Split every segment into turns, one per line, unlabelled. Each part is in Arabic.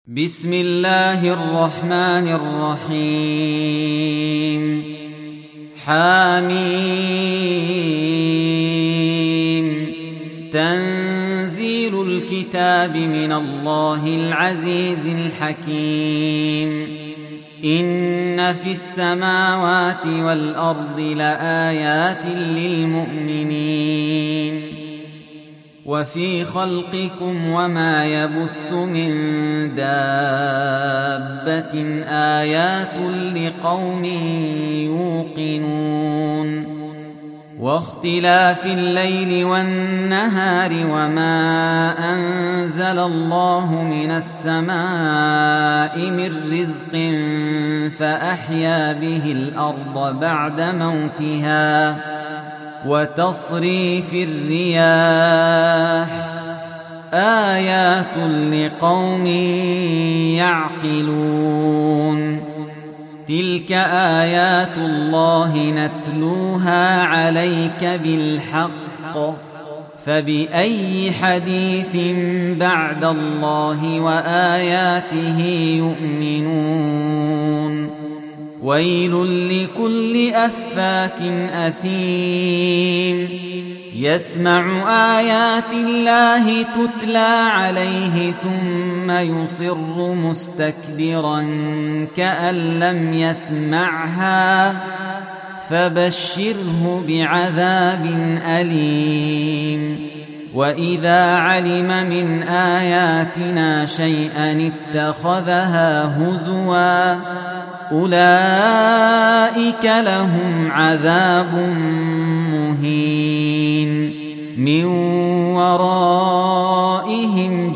بسم الله الرحمن الرحيم. حميم. تنزيل الكتاب من الله العزيز الحكيم. إن في السماوات والأرض لآيات للمؤمنين وفي خلقكم وما يبث من دابة آيات لقوم يوقنون واختلاف الليل والنهار وما أنزل الله من السماء من رزق فأحيا به الأرض بعد موتها وتصريف الرياح آيات لقوم يعقلون. تلك آيات الله نتلوها عليك بالحق فبأي حديث بعد الله وآياته يؤمنون. ويل لكل أفاك أثيم يسمع آيات الله تتلى عليه ثم يصر مستكبرا كأن لم يسمعها فبشره بعذاب أليم. وإذا علم من آياتنا شيئا اتخذها هزوا أولئك لهم عذاب مهين من ورائهم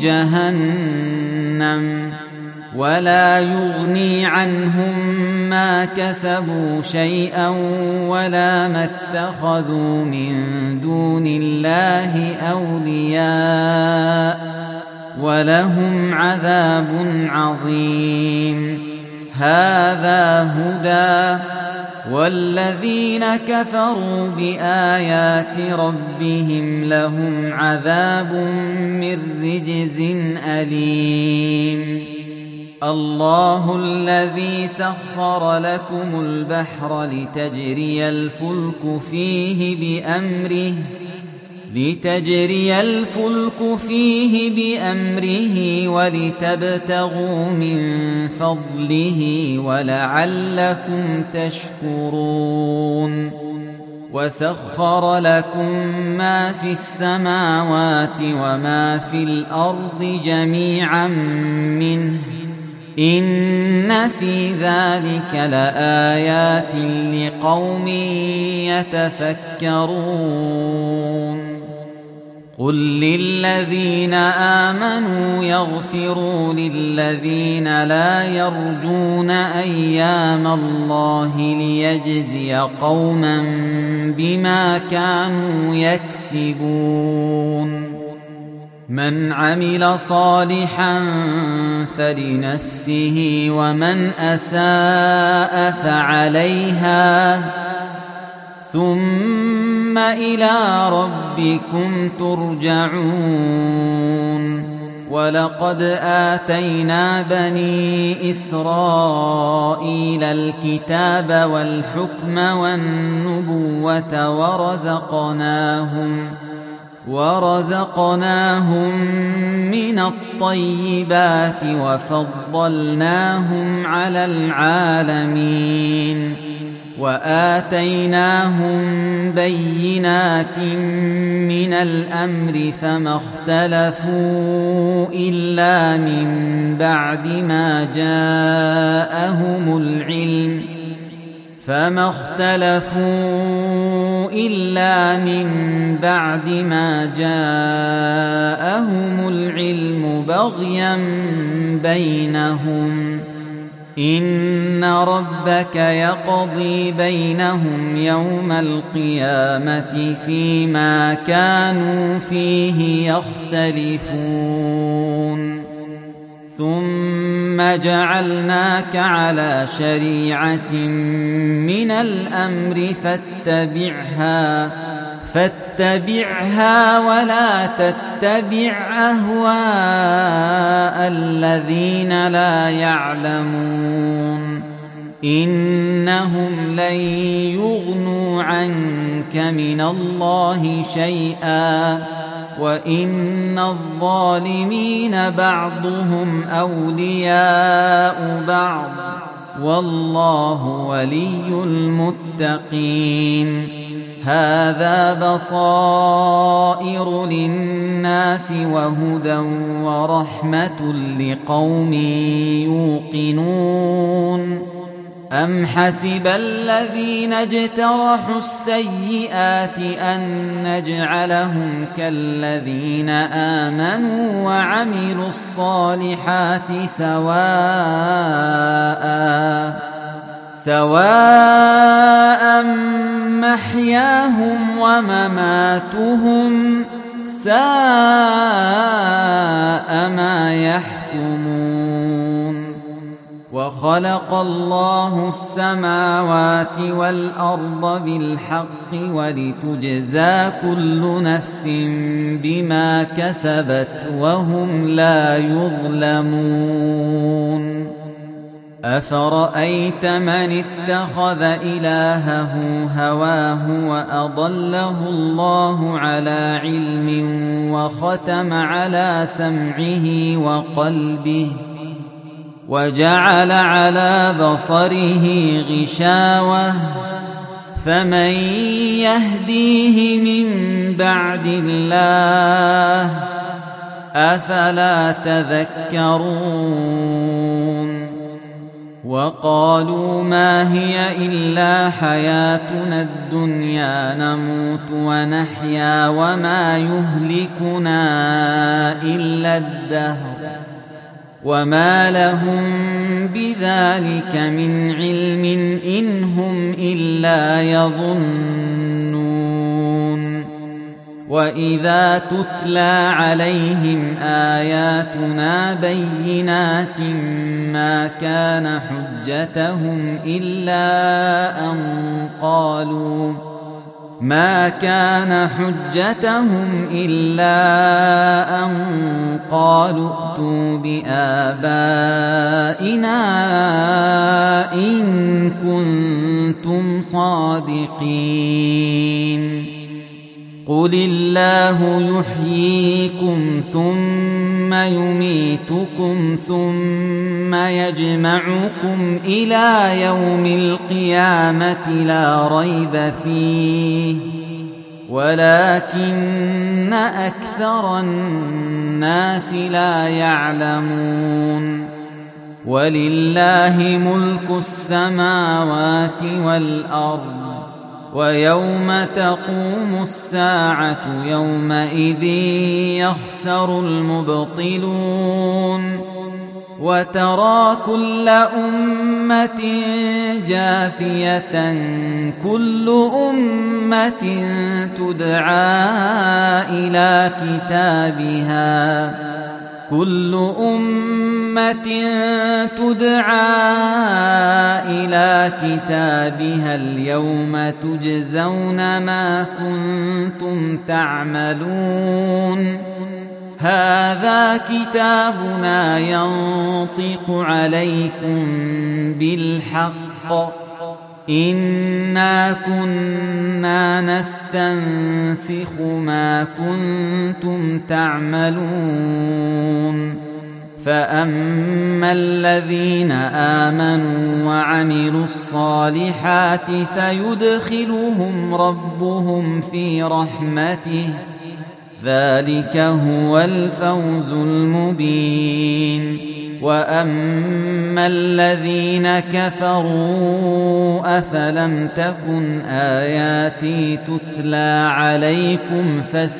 جهنم ولا يغني عنهم ما كسبوا شيئا ولا ما اتخذوا من دون الله أولياء ولهم عذاب عظيم. هذا هدى والذين كفروا بآيات ربهم لهم عذاب من رجز أليم. الله الذي سخر لكم البحر لتجري الفلك فيه بأمره ولتبتغوا من فضله ولعلكم تشكرون. وسخر لكم ما في السماوات وما في الأرض جميعا منه إن في ذلك لآيات لقوم يتفكرون. قل للذين آمنوا يغفروا للذين لا يرجون أيام الله ليجزي قوما بما كانوا يكسبون. من عمل صالحا فلنفسه ومن أساء فعليها ثم إلى ربكم ترجعون. ولقد آتينا بني إسرائيل الكتاب والحكم والنبوة ورزقناهم من الطيبات وفضلناهم على العالمين وآتيناهم بينات من الأمر فما اختلفوا إلا من بعد ما جاءهم العلم بغيا بينهم. إن ربك يقضي بينهم يوم القيامة فيما كانوا فيه يختلفون. ثم جعلناك على شريعة من الأمر فاتبعها ولا تتبع أهواء الذين لا يعلمون إنهم لن يغنوا عنك من الله شيئا وإن الظالمين بعضهم أولياء بعض والله ولي المتقين هذا بصائر للناس وهدى ورحمة لقوم يوقنون أم حسب الذين اجترحوا السيئات أن نجعلهم كالذين آمنوا وعملوا الصالحات سواء محياهم ومماتهم ساء ما يحكمون وخلق الله السماوات والأرض بالحق ولتجزى كل نفس بما كسبت وهم لا يظلمون أفرأيت من اتخذ إلهه هواه وأضله الله على علم وختم على سمعه وقلبه وجعل على بصره غشاوة فمن يهديه من بعد الله أفلا تذكرون وقالوا ما هي إلا حياتنا الدنيا نموت ونحيا وما يهلكنا إلا الدهر وما لهم بذلك من علم إن هم إلا يظنون وإذا تتلى عليهم آياتنا بينات ما كان حجتهم إلا أن قالوا ائتوا بآبائنا إن كنتم صادقين قل الله يحييكم ثم يميتكم ثم يجمعكم إلى يوم القيامة لا ريب فيه ولكن أكثر الناس لا يعلمون ولله ملك السماوات والأرض ويوم تقوم الساعة يومئذ يخسر المبطلون وترى كل أمة جاثية كل أمة تدعى إلى كتابها اليوم تجزون ما كنتم تعملون هذا كتابنا ينطق عليكم بالحق إنا كنا نستنسخ ما كنتم تعملون فأما الذين آمنوا وعملوا الصالحات فيدخلهم ربهم في رحمته ذلك هو الفوز المبين وأما الذين كفروا أفلم تكن آياتي تتلى عليكم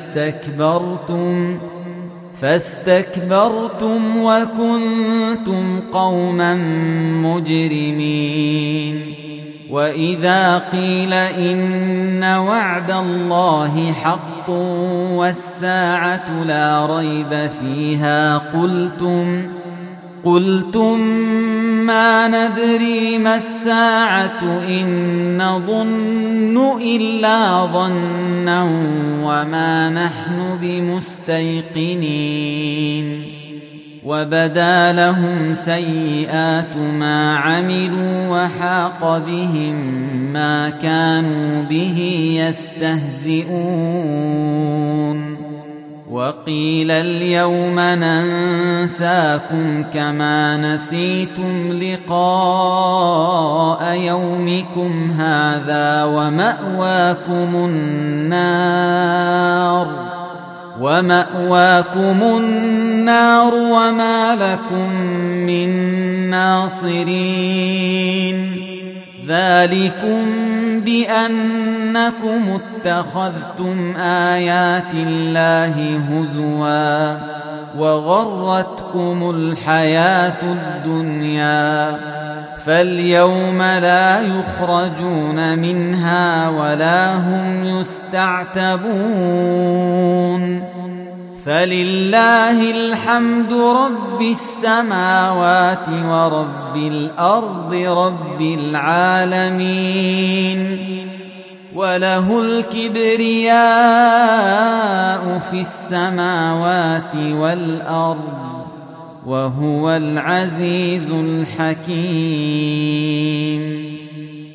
فاستكبرتم وكنتم قوما مجرمين وإذا قيل إن وعد الله حق والساعة لا ريب فيها قلتم ما ندري ما الساعة إن نظن إلا ظنا وما نحن بمستيقنين وبدا لهم سيئات ما عملوا وحاق بهم ما كانوا به يستهزئون وقيل اليوم ننساكم كما نسيتم لقاء يومكم هذا ومأواكم النار وما لكم من ناصرين ذلكم بأنكم اتخذتم آيات الله هزوا وغرتكم الحياة الدنيا فاليوم لا يخرجون منها ولا هم يستعتبون فلله الحمد رب السماوات ورب الأرض رب العالمين وله الكبرياء في السماوات والأرض وهو العزيز الحكيم